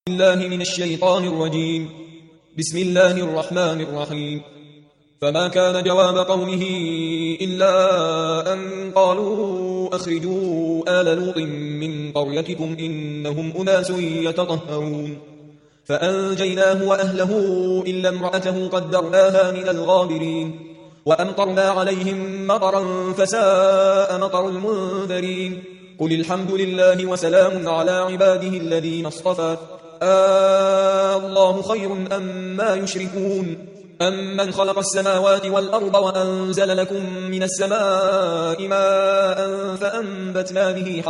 الله من الشيطان الرجيم. بسم الله الرحمن الرحيم. فما كان جواب قومه إلا أن قالوا أخرجوا آل لوط من قريتكم إنهم أناس يتطهرون فأنجيناه وأهله إلا امرأته قدرناها من الغابرين وأمطرنا عليهم مطرا فساء مطر المنذرين قل الحمد لله وسلام على عباده الذين اصطفى الله خير أما يشركون أمن خلق السماوات والأرض وأنزل لكم من السماء ماء فأنبتنا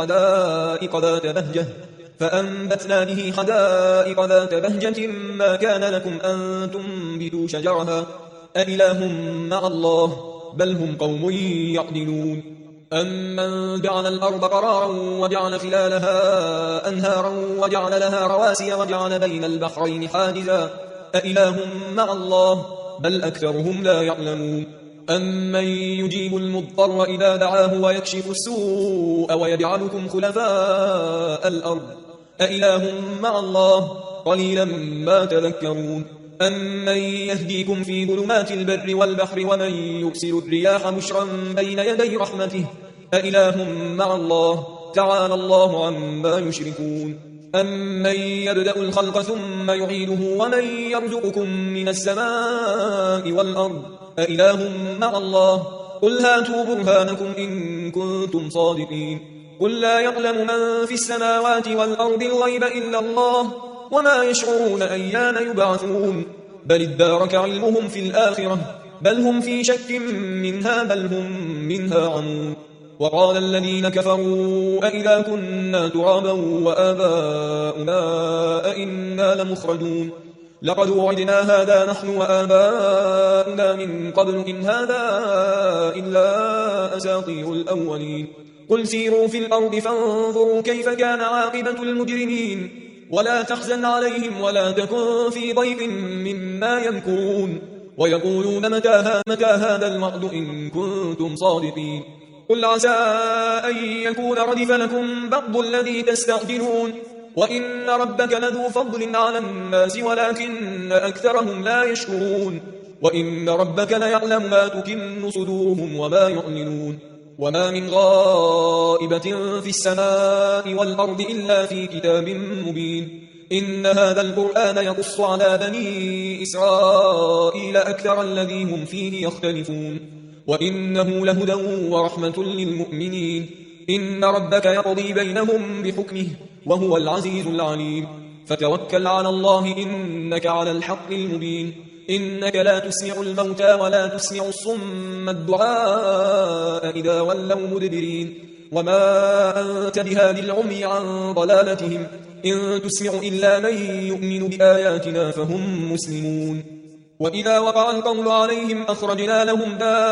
به حدائق ذات بهجة ما كان لكم أن تنبتوا شجرها أإله مع الله بل هم قوم يعدلون أمن جعل الأرض قرارا وجعل خلالها أنهارا وجعل لها رواسي وجعل بين البحرين حاجزا أإله مع الله بل أكثرهم لا يعلمون أمن يجيب المضطر إذا دعاه ويكشف السوء ويجعلكم خلفاء الأرض أإله مع الله قليلا ما تذكرون أمن يهديكم في ظلمات البر والبحر ومن يرسل الرياح بشرا بين يدي رحمته أإله مع الله تعالى الله عما يشركون أمن يبدأ الخلق ثم يعيده ومن يرزقكم من السماء والأرض أإله مع الله قل هاتوا برهانكم إن كنتم صادقين قل لا يعلم من في السماوات والأرض الغيب إلا الله وما يشعرون أيان يبعثون بل ادارك علمهم في الآخرة بل هم في شك منها بل هم منها عمون وقال الذين كفروا أئذا كنا ترابا وآباؤنا أئنا لمخرجون لقد وعدنا هذا نحن وآباؤنا من قبل إن هذا إلا أساطير الأولين قل سيروا في الأرض فانظروا كيف كان عاقبة المجرمين ولا تحزن عليهم ولا تكن في ضيق مما يمكرون ويقولون متى هذا الوعد إن كنتم صادقين قل عسى أن يكون ردف لكم بعض الذي تستعجلون وإن ربك لذو فضل على الناس ولكن أكثرهم لا يشكرون وإن ربك ليعلم ما تكن صدورهم وما يعلنون وما من غائبة في السماء والأرض إلا في كتاب مبين إن هذا القرآن يقص على بني إسرائيل أكثر الذي هم فيه يختلفون وإنه لهدى ورحمة للمؤمنين إن ربك يقضي بينهم بحكمه وهو العزيز العليم فتوكل على الله إنك على الحق المبين إنك لا تسمع الموتى ولا تسمع الصم الدعاء إذا ولوا مدبرين وما أنت بهادي العمي عن ضلالتهم إن تسمع إلا من يؤمن بآياتنا فهم مسلمون وإذا وقع القول عليهم أخرجنا لهم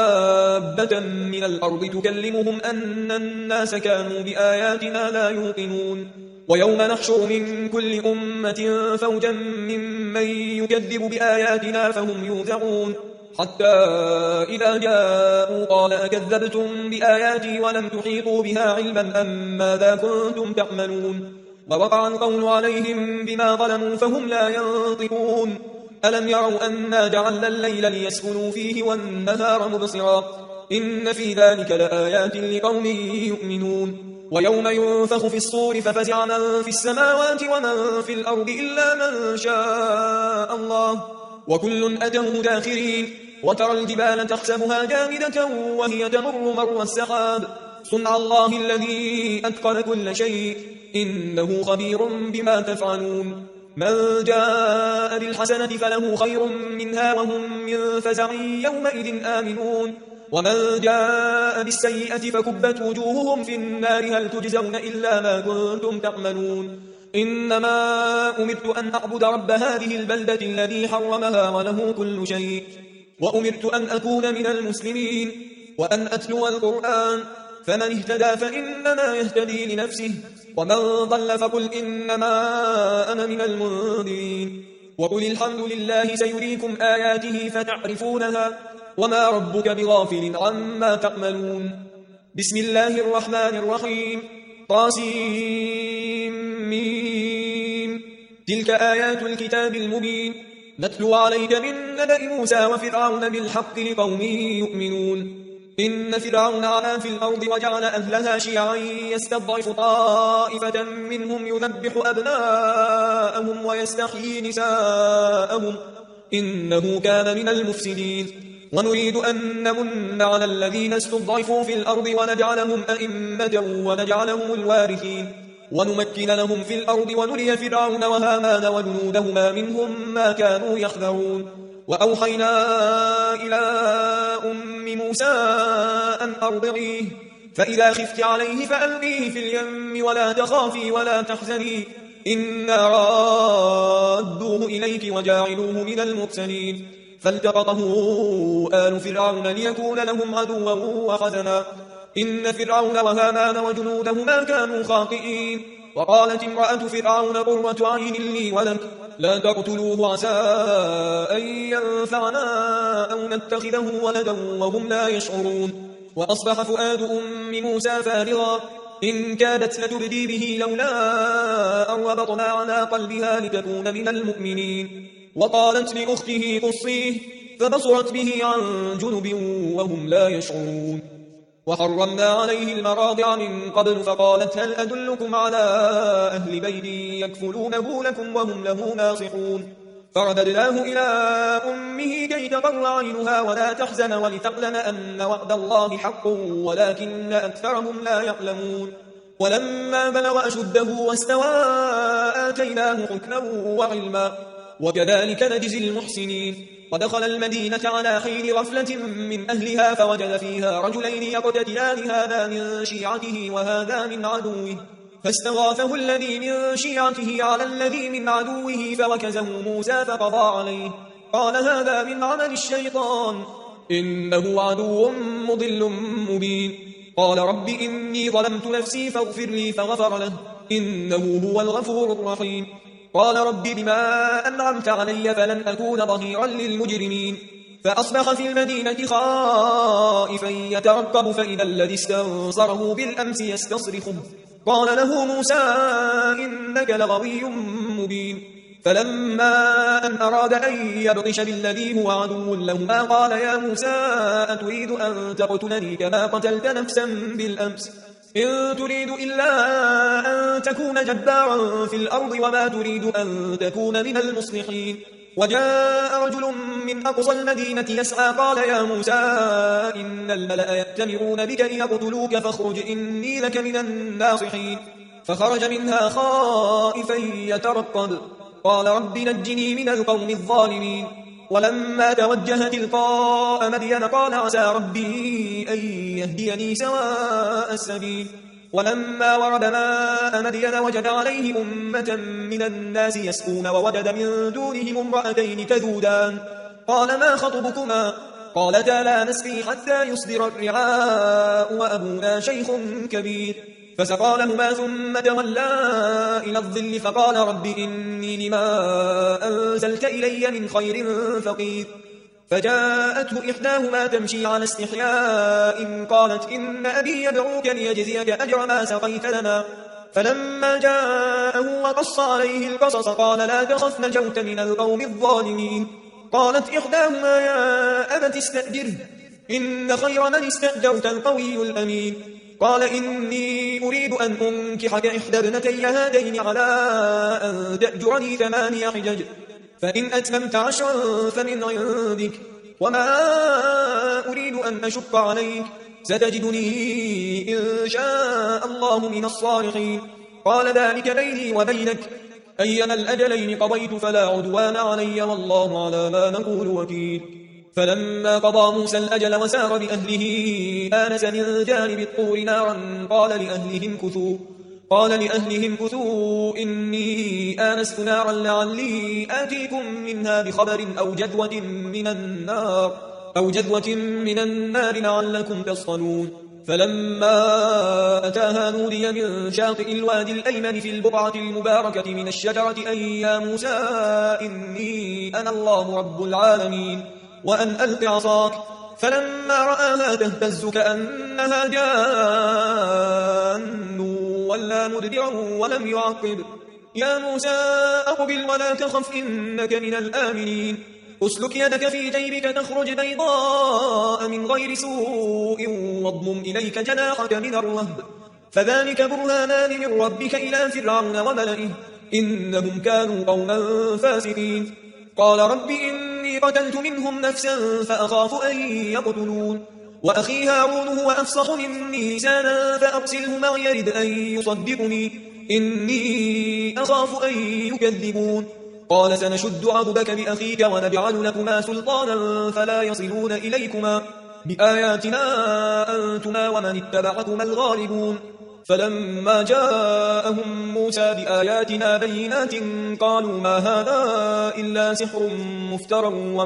دابة من الأرض تكلمهم أن الناس كانوا بآياتنا لا يوقنون ويوم نحشر من كل أمة فوجا ممن يكذب بآياتنا فهم يوزعون حتى إذا جاءوا قال أكذبتم بآياتي ولم تحيطوا بها علما أم ماذا كنتم تعملون ووقع القول عليهم بما ظلموا فهم لا ينطقون ألم يروا أنا جعلنا الليل ليسكنوا فيه والنهار مبصرا إن في ذلك لآيات لقوم يؤمنون ويوم ينفخ في الصور ففزع من في السماوات ومن في الأرض إلا من شاء الله وكل أتوه داخرين وترى الجبال تحسبها جامدة وهي تمر مر السحاب صنع الله الذي أتقن كل شيء إنه خبير بما تفعلون من جاء بالحسنة فله خير منها وهم من فزع يومئذ آمنون ومن جاء بالسيئة فكبت وجوههم في النار هل تجزون إلا ما كنتم تعملون إنما أمرت أن أعبد رب هذه البلدة الذي حرمها وله كل شيء وأمرت أن أكون من المسلمين وأن أتلو القرآن فمن اهتدى فإنما يهتدي لنفسه ومن ضل فقل إنما أنا من المنذرين وقل الحمد لله سيريكم آياته فتعرفونها وما ربك بغافل عما تعملون بسم الله الرحمن الرحيم طاسيم تلك آيات الكتاب المبين نتلو عليك من نبأ موسى وفرعون بالحق لقوم يؤمنون إن فرعون علا في الأرض وجعل أهلها شيعا يستضعف طائفة منهم يذبح أبناءهم ويستحيي نساءهم إنه كان من المفسدين ونريد أن نمن على الذين استضعفوا في الأرض ونجعلهم أئمة ونجعلهم الوارثين ونمكن لهم في الأرض ونري فرعون وهامان وجنودهما منهم ما كانوا يحذرون وأوحينا إلى أم موسى أن أرضعيه فإذا خفت عليه فألقيه في اليم ولا تخافي ولا تحزني إنا رادوه إليك وجاعلوه من المرسلين فالتقطه آل فرعون ليكون لهم عدوا وحزنا إن فرعون وهامان وجنودهما كانوا خاطئين وقالت امرأة فرعون قرة عين لي ولك لا تقتلوه عسى أن ينفعنا أو نتخذه ولدا وهم لا يشعرون وأصبح فؤاد أم موسى فارغا إن كادت لتبدي به لولا أن ربطنا على قلبها لتكون من المؤمنين وقالت لأخته قصيه فبصرت به عن جنب وهم لا يشعرون وحرمنا عليه المراضع من قبل فقالت هل أدلكم على أهل بيت يكفلونه لكم وهم له ناصحون فرددناه إلى أمه كي تقر عينها ولا تحزن ولتعلم أن وعد الله حق ولكن أكثرهم لا يعلمون ولما بلغ أشده واستوى آتيناه حكما وعلما وكذلك نجزي المحسنين ودخل المدينة على حين غفلة من أهلها فوجد فيها رجلين يقتتلان هذا من شيعته وهذا من عدوه فاستغاثه الذي من شيعته على الذي من عدوه فوكزه موسى فقضى عليه قال هذا من عمل الشيطان إنه عدو مضل مبين قال رب إني ظلمت نفسي فاغفر لي فغفر له إنه هو الغفور الرحيم قال رب بما أنعمت علي فلن أكون ظهيرا للمجرمين فأصبح في المدينة خائفا يترقب فإذا الذي استنصره بالأمس يستصرخه قال له موسى إنك لغوي مبين فلما أن أراد أن يبطش بالذي هو عدو لهما قال يا موسى أتريد أن تقتلني كما قتلت نفسا بالأمس إن تريد إلا أن تكون جبارا في الأرض وما تريد أن تكون من المصلحين وجاء رجل من أقصى المدينة يسعى قال يا موسى إن الملأ يأتمرون بك ليقتلوك فاخرج إني لك من الناصحين فخرج منها خائفا يترقب قال رب نجني من القوم الظالمين ولما توجه تلقاء مدين قال عسى ربي أن يهديني سواء السبيل ولما ورد ماء مدين وجد عليه أمة من الناس يسقون ووجد من دونهم امرأتين تذودان قال ما خطبكما قالتا لا نسقي حتى يصدر الرعاء وأبونا شيخ كبير فسقى لهما ثم تولى إلى الظل فقال رب إني لما أنزلت إلي من خير فقير فجاءته إحداهما تمشي على استحياء قالت إن أبي يدعوك ليجزيك أجر ما سقيت لنا فلما جاءه وقص عليه القصص قال لا تخف نجوت من القوم الظالمين قالت إحداهما يا أبت استأجره إن خير من استأجرت القوي الأمين قال إني أريد أن أنكحك إحدى ابنتي هاتين على أن تأجرني 8 حجج فإن أتممت 10 فمن عندك وما أريد أن أشق عليك ستجدني إن شاء الله من الصالحين قال ذلك بيني وبينك أيما الأجلين قضيت فلا عدوان علي والله على ما نقول وكيل فلما قضى موسى الأجل وسار بأهله آنس من جانب الطور نارا قال لأهلهم كثوا إني آنست نارا لعلي آتيكم منها بخبر أو جذوة من النار لعلكم تصطلون فلما أتاها نودي من شاطئ الوادي الأيمن في البقعة المباركة من الشجرة أن يا موسى إني أنا الله رب العالمين وأن ألق عصاك فلما رآها تهتز كأنها جان ولا مدبرا ولم يعقب يا موسى أقبل ولا تخف إنك من الآمنين أسلك يدك في جيبك تخرج بيضاء من غير سوء واضمم إليك جناحك من الرهب فذلك برهانان من ربك إلى فرعون وملئه إنهم كانوا قوما فاسقين قال رب إني قتلت منهم نفسا فأخاف أن يقتلون وأخي هارون هو أفصح مني لسانا فأرسله معي يرد أن يصدقني إني أخاف أن يكذبون قال سنشد عضدك بأخيك ونجعل لكما سلطانا فلا يصلون إليكما بآياتنا أنتما ومن اتبعكما الغالبون فلما جاءهم موسى بآياتنا بينات قالوا ما هذا إلا سحر مفترى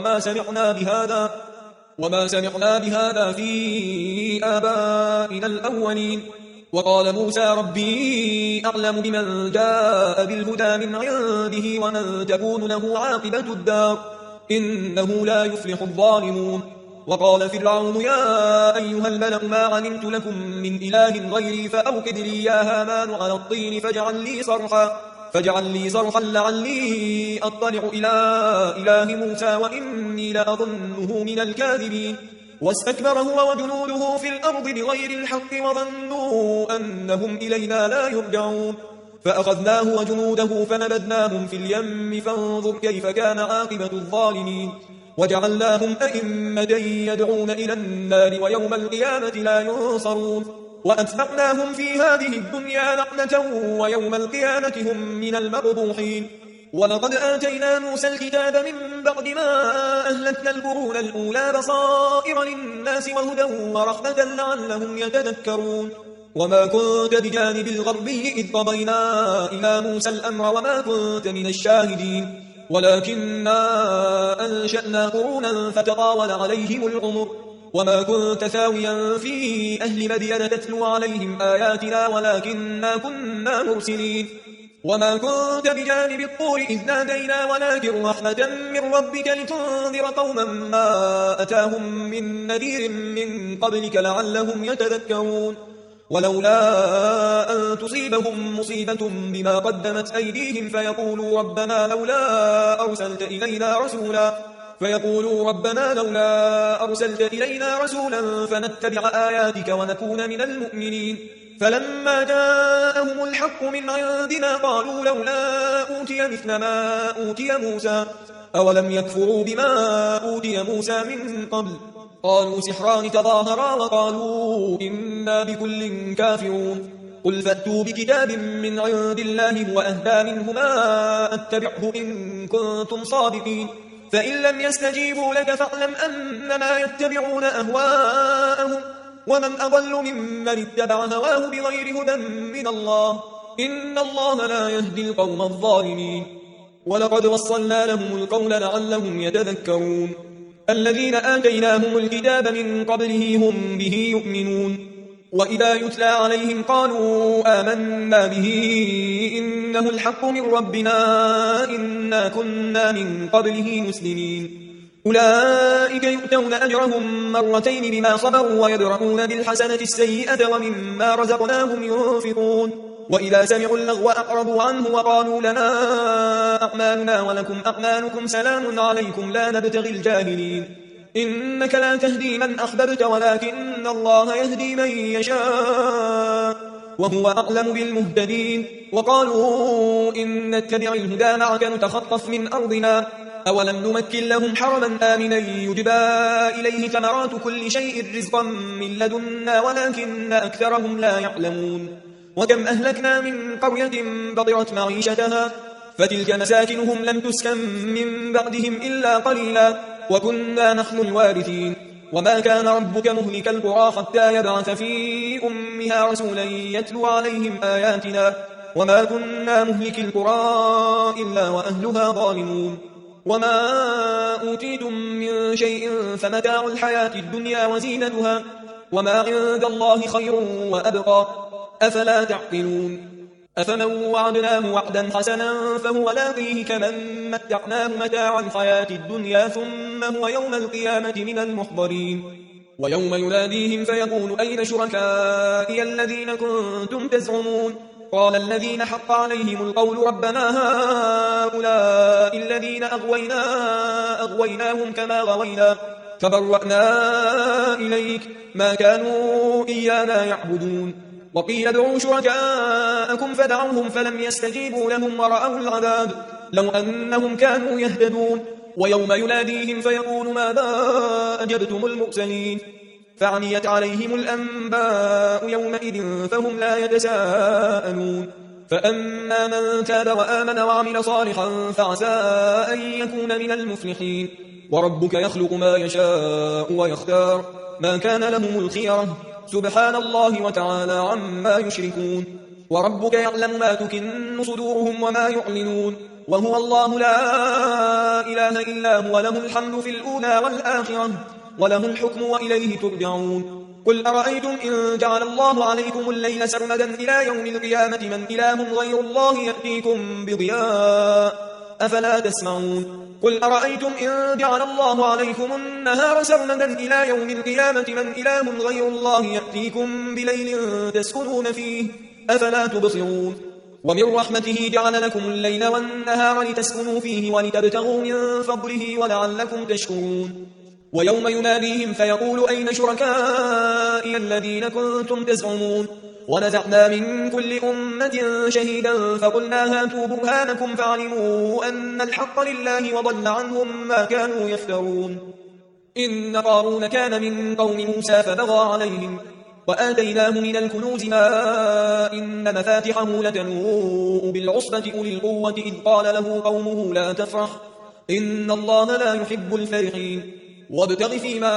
وما سمعنا بهذا في آبائنا الأولين وقال موسى ربي أعلم بمن جاء بالهدى من عنده ومن تكون له عاقبة الدار إنه لا يفلح الظالمون وقال فرعون يا أيها الملأ ما علمت لكم من إله غيري فأوقد لي يا هامان على الطين فاجعل لي صرحا لعلي أطلع إلى إله موسى وإني لأظنه من الكاذبين واستكبر هو وجنوده في الأرض بغير الحق وظنوا أنهم إلينا لا يرجعون فأخذناه وجنوده فنبذناهم في اليم فانظر كيف كان عاقبة الظالمين وجعلناهم أئمة يدعون إلى النار ويوم القيامة لا ينصرون وأتبعناهم في هذه الدنيا لعنة ويوم القيامة هم من المقبوحين ولقد آتينا موسى الكتاب من بعد ما أهلكنا القرون الأولى بصائر للناس وهدى ورحمة لعلهم يتذكرون وما كنت بجانب الغربي إذ قضينا إلى موسى الأمر وما كنت من الشاهدين ولكننا أنشأنا قرونا فتطاول عليهم العمر وما كنت ثاويا في أهل مدين تتلو عليهم آياتنا ولكننا كنا مرسلين وما كنت بجانب الطور إذ نادينا ولكن رحمة من ربك لتنذر قوما ما أتاهم من نذير من قبلك لعلهم يتذكرون ولولا أن تصيبهم مصيبة بما قدمت أيديهم فيقولوا ربنا لولا أرسلت إلينا رسولا فنتبع آياتك ونكون من المؤمنين فلما جاءهم الحق من عندنا قالوا لولا أوتي مثل ما أوتي موسى أولم يكفروا بما أوتي موسى من قبل قالوا سحران تظاهرا وقالوا إنا بكل كافرون قل فأتوا بكتاب من عند الله وأهدى منهما أتبعه إن كنتم صادقين فإن لم يستجيبوا لك فاعلم أنما يتبعون أهواءهم ومن أضل ممن اتبع هواه بغير هدى من الله إن الله لا يهدي القوم الظالمين ولقد وصلنا لهم القول لعلهم يتذكرون الذين آتيناهم الكتاب من قبله هم به يؤمنون وإذا يتلى عليهم قالوا آمنا به إنه الحق من ربنا إنا كنا من قبله مسلمين أولئك يؤتون أجرهم مرتين بما صبروا ويدرؤون بالحسنة السيئة ومما رزقناهم ينفقون وإذا سمعوا اللغو أعرضوا عنه وقالوا لنا أعمالنا ولكم أعمالكم سلام عليكم لا نبتغي الجاهلين إنك لا تهدي من أحببت ولكن الله يهدي من يشاء وهو أعلم بالمهتدين وقالوا إن نتبع الهدى معك نتخطف من أرضنا أولم نمكن لهم حرما آمنا يجبى إليه ثمرات كل شيء رزقا من لدنا ولكن أكثرهم لا يعلمون وكم أهلكنا من قرية بطرت معيشتها فتلك مساكنهم لم تسكن من بعدهم إلا قليلا وكنا نحن الوارثين وما كان ربك مهلك القرى حتى يبعث في أمها رسولا يتلو عليهم آياتنا وما كنا مهلك القرى إلا وأهلها ظالمون وما أوتيتم من شيء فمتاع الحياة الدنيا وزينتها وما عند الله خير وأبقى أفلا تعقلون أفمن وعدناه وعدا حسنا فهو لاقيه كمن متعناه متاع الحياة الدنيا ثم هو يوم القيامة من المحضرين ويوم يناديهم فيقول أين شركائي الذين كنتم تزعمون قال الذين حق عليهم القول ربنا هؤلاء الذين أغويناهم كما غوينا فبرأنا إليك ما كانوا إيانا يعبدون وقيل ادعوا شركاءكم فدعوهم فلم يستجيبوا لهم ورأوا العذاب لو أنهم كانوا يهتدون ويوم يناديهم فيقول ماذا أجبتم المرسلين فعميت عليهم الأنباء يومئذ فهم لا يتساءلون فأما من تاب وآمن وعمل صالحا فعسى أن يكون من المفلحين وربك يخلق ما يشاء ويختار ما كان لهم الخيرة سبحان الله وتعالى عما يشركون وربك يعلم ما تكن صدورهم وما يعلنون وهو الله لا إله إلا هو له الحمد في الأولى والآخرة وله الحكم وإليه ترجعون قل أرأيتم إن جعل الله عليكم الليل سرمدا إلى يوم القيامة من إله غير الله يأتيكم بضياء أفلا تسمعون قل أرأيتم إن جعل الله عليكم النهار سرمدا إلى يوم القيامة من إله غير الله يأتيكم بليل تسكنون فيه أفلا تبصرون ومن رحمته جعل لكم الليل والنهار لتسكنوا فيه ولتبتغوا من فضله ولعلكم تشكرون ويوم يناديهم فيقول أين شركائي الذين كنتم تزعمون ونزعنا من كل أمة شهيدا فقلنا هاتوا برهانكم فعلموا أن الحق لله وضل عنهم ما كانوا يفترون إن قارون كان من قوم موسى فبغى عليهم وآتيناه من الكنوز ما إن مفاتحه لتنوء بالعصبة أولي القوة إذ قال له قومه لا تفرح إن الله لا يحب الفرحين وابتغ فيما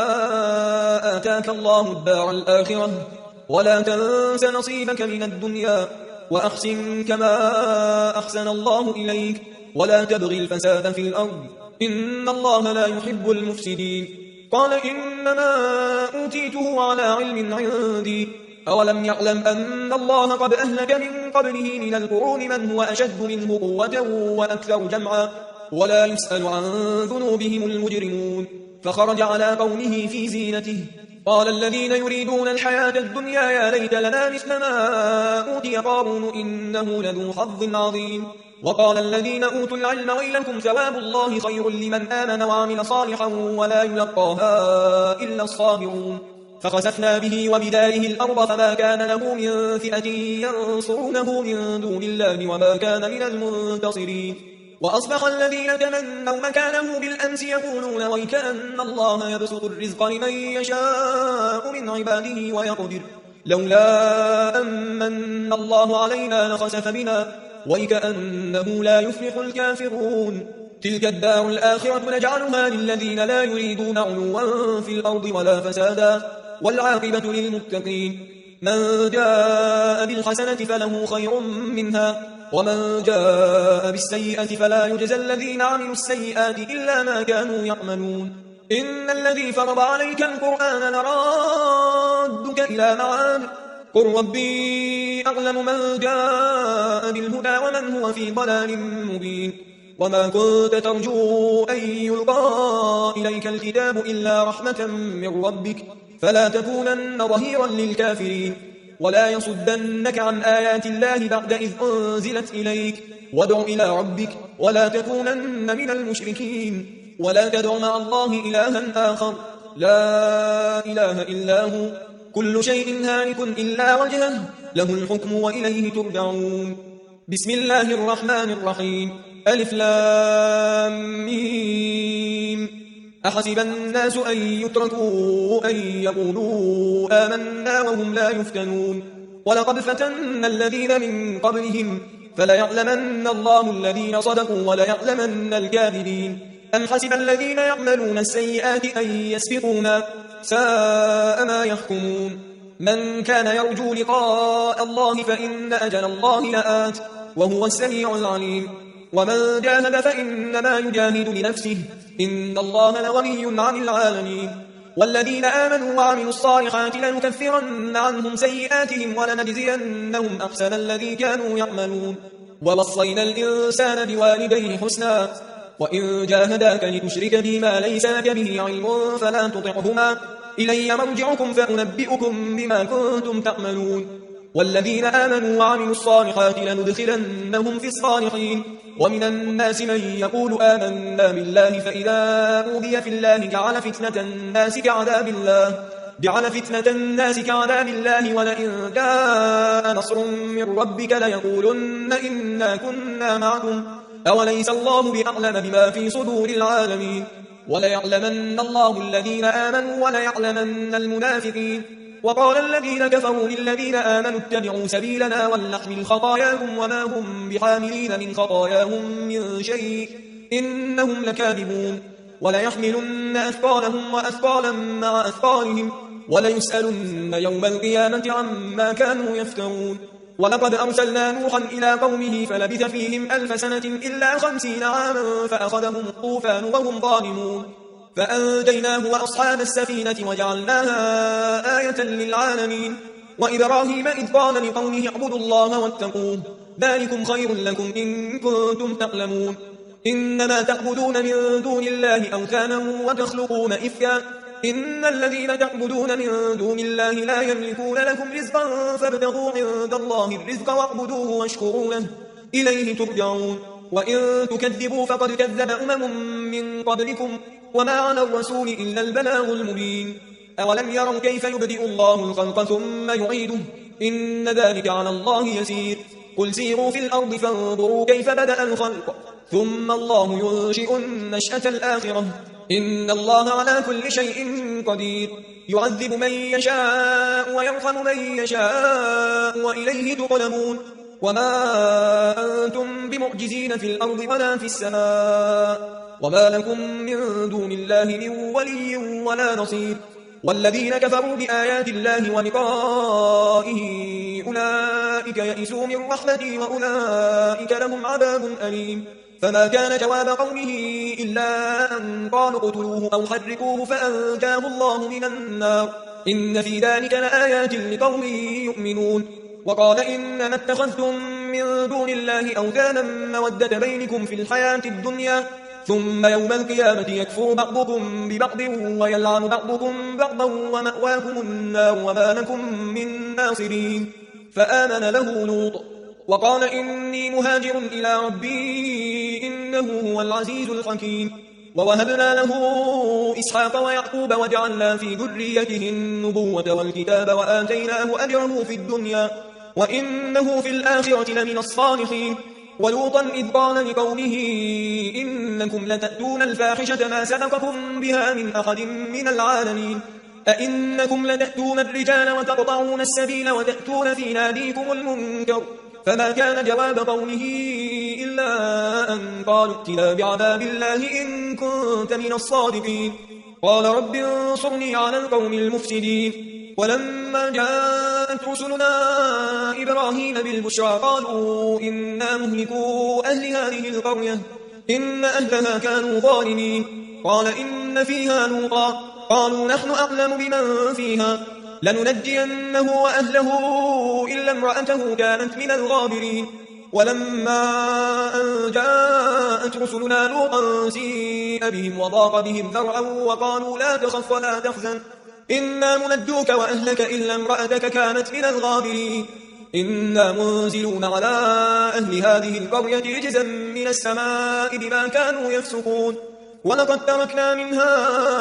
آتاك الله الدار الآخرة ولا تنس نصيبك من الدنيا وأحسن كما أحسن الله إليك ولا تبغي الفساد في الأرض إن الله لا يحب المفسدين قال إنما أوتيته على علم عندي أولم يعلم أن الله قد أهلك من قبله من القرون من هو أشد منه قوة وأكثر جمعا ولا يسأل عن ذنوبهم المجرمون فخرج على قومه في زينته قال الذين يريدون الحياة الدنيا يا ليت لنا مثل ما أوتي قارون إنه لذو حظ عظيم وقال الذين أوتوا العلم ويلكم ثواب الله خير لمن آمن وعمل صالحا ولا يلقاها إلا الصابرون فخسفنا به وبداره الأرض فما كان له من فئة ينصرونه من دون الله وما كان من المنتصرين وأصبح الذين تمنوا مكانه بالأمس يقولون ويكأن الله يبسط الرزق لمن يشاء من عباده ويقدر لولا أمن الله علينا لخسف بنا ويكأنه لا يفلح الكافرون تلك الدار الآخرة نجعلها للذين لا يريدون علوا في الأرض ولا فسادا والعاقبة للمتقين من جاء بالحسنة فله خير منها ومن جاء بالسيئة فلا يجزى الذين عملوا السيئات إلا ما كانوا يعملون إن الذي فرض عليك القرآن لرادك إلى معاد قل ربي أعلم من جاء بالهدى ومن هو في ضلال مبين وما كنت ترجو أن يلقى إليك الكتاب إلا رحمة من ربك فلا تكونن ظهيرا للكافرين ولا يصدنك عن آيات الله بعد إذ أنزلت إليك وادع إلى ربك ولا تكونن من المشركين ولا تدع مع الله إلها آخر لا إله إلا هو كل شيء هالك إلا وجهه له الحكم وإليه ترجعون بسم الله الرحمن الرحيم ألف لام ميم أحسب الناس أن يتركوا أن يقولوا آمنا وهم لا يفتنون ولقد فتنا الذين من قبلهم فليعلمن الله الذين صدقوا وليعلمن الكاذبين أم حسب الذين يعملون السيئات أن يسبقونا ساء ما يحكمون من كان يرجو لقاء الله فإن أجل الله لآت وهو السميع العليم ومن جاهد فإنما يجاهد لنفسه إن الله لغني عن العالمين والذين آمنوا وعملوا الصالحات لنكفرن عنهم سيئاتهم ولنجزينهم أحسن الذي كانوا يعملون ووصينا الإنسان بوالديه حسنا وإن جاهداك لتشرك بي ما ليس لك به علم فلا تطعهما إلي مرجعكم فأنبئكم بما كنتم تعملون والذين آمنوا وعملوا الصالحات لندخلنهم في الصالحين. ومن الناس من يقول آمنا بالله فإذا أوذي في الله جعل فتنة الناس كعذاب الله ولئن جاء نصر من ربك ليقولن إنا كنا معكم أوليس الله بأعلم بما في صدور العالمين. وليعلمن الله الذين آمنوا وليعلمن المنافقين. وقال الذين كفروا للذين آمنوا اتبعوا سبيلنا ولنحمل خطاياهم وما هم بحاملين من خطاياهم من شيء إنهم لكاذبون. وليحملن أثقالهم وأثقالا مع أثقالهم وليسألن يوم القيامة عما كانوا يفترون. ولقد أرسلنا نوحا إلى قومه فلبث فيهم 1000 سنة إلا 50 عاما فأخذهم الطوفان وهم ظالمون فأنجيناه وأصحاب السفينة وجعلناها آية للعالمين. وإبراهيم إذ قال لقومه اعبدوا الله واتقوه ذلكم خير لكم إن كنتم تعلمون. إنما تعبدون من دون الله أوثانا وتخلقون إفكا إن الذين تعبدون من دون الله لا يملكون لكم رزقا فابتغوا عند الله الرزق واعبدوه واشكروا له إليه ترجعون. وإن تكذبوا فقد كذب من قبلكم وما على الرسول إلا البلاغ المبين. أولم يروا كيف يبدئ الله الخلق ثم يعيده إن ذلك على الله يسير. قل سيروا في الأرض فانظروا كيف بدأ الخلق ثم الله ينشئ النشأة الآخرة إن الله على كل شيء قدير. يعذب من يشاء ويرحم من يشاء وإليه تقلبون. وما أنتم بمعجزين في الأرض ولا في السماء وما لكم من دون الله من ولي ولا نصير. والذين كفروا بآيات الله ولقائه أولئك يئسوا من رحمتي وأولئك لهم عذاب أليم. فما كان جواب قومه إلا أن قالوا اقتلوه أو حرقوه فأنجاه الله من النار إن في ذلك لآيات لقوم يؤمنون. وقال إنما اتخذتم من دون الله أوثانا مودة بينكم في الحياة الدنيا ثم يوم القيامة يكفر بعضكم ببعض ويلعن بعضكم بعضا ومأواكم النار وما لكم من ناصرين. فآمن له لوط وقال إني مهاجر إلى ربي إنه هو العزيز الحكيم. ووهبنا له إسحاق ويعقوب وجعلنا في ذريته النبوة والكتاب وآتيناه أجره في الدنيا وإنه في الآخرة لمن الصالحين. ولوطا إذ قال لقومه إنكم لتأتون الفاحشة ما سبقكم بها من أحد من العالمين أئنكم لتأتون الرجال وتقطعون السبيل وتأتون في ناديكم المنكر. فما كان جواب قومه إلا أن قالوا ائتنا بعذاب الله إن كنت من الصادقين. قال رب انصرني على القوم المفسدين. ولما جاءت رسلنا إبراهيم بالبشرى قالوا إنا مهلكو أهل هذه القرية إن أهلها كانوا ظالمين. قال إن فيها لوطا قالوا نحن أعلم بمن فيها لننجينه وأهله إلا امرأته كانت من الغابرين. ولما أن جاءت رسلنا لوطا سيء بهم وضاق بهم ذرعا وقالوا لا تخف ولا تحزن إنا منجوك وأهلك إلا امرأتك كانت من الغابرين. إنا منزلون على أهل هذه القرية رجزا من السماء بما كانوا يفسقون. ولقد تركنا منها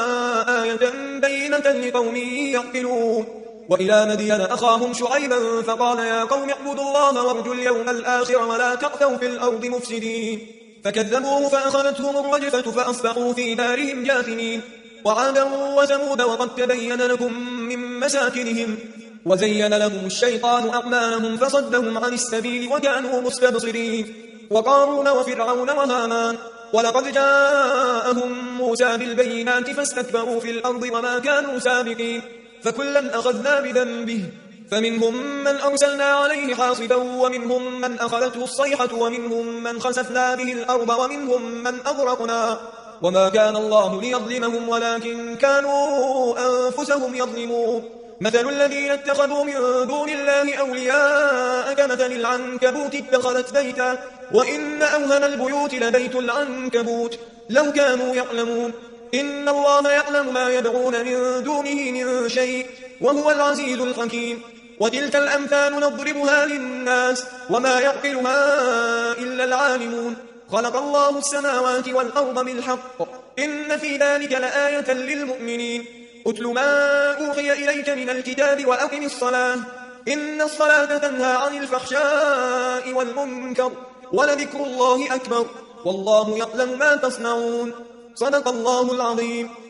آية بينة لقوم يعقلون. وإلى مدين أخاهم شعيبا فقال يا قوم اعبدوا الله وارجوا اليوم الآخر ولا تعثوا في الأرض مفسدين. فكذبوه فأخذتهم الرجفة فأصبحوا في دارهم جاثمين. وعادا وثمود وقد تبين لكم من مساكنهم وزين لهم الشيطان أعمالهم فصدهم عن السبيل وكانوا مستبصرين. وقارون وفرعون وهامان ولقد جاءهم موسى بالبينات فاستكبروا في الأرض وما كانوا سابقين. فكلا أخذنا بذنبه فمنهم من أرسلنا عليه حاصبا ومنهم من أخذته الصيحة ومنهم من خسفنا به الأرض ومنهم من أغرقنا وما كان الله ليظلمهم ولكن كانوا أنفسهم يظلمون. مثل الذين اتخذوا من دون الله أولياء كمثل العنكبوت اتخذت بيتا وإن أوهن البيوت لبيت العنكبوت لو كانوا يعلمون. إن الله يعلم ما يدعون من دونه من شيء وهو العزيز الحكيم. وتلك الأمثال نضربها للناس وما يعقلها إلا العالمون خلق الله السماوات والأرض بالحق إن في ذلك لآية للمؤمنين أتل ما أوحي إليك من الكتاب وأقم الصلاة إن الصلاة تنهى عن الفحشاء والمنكر ولذكر الله أكبر والله يعلم ما تصنعون صدق الله العظيم.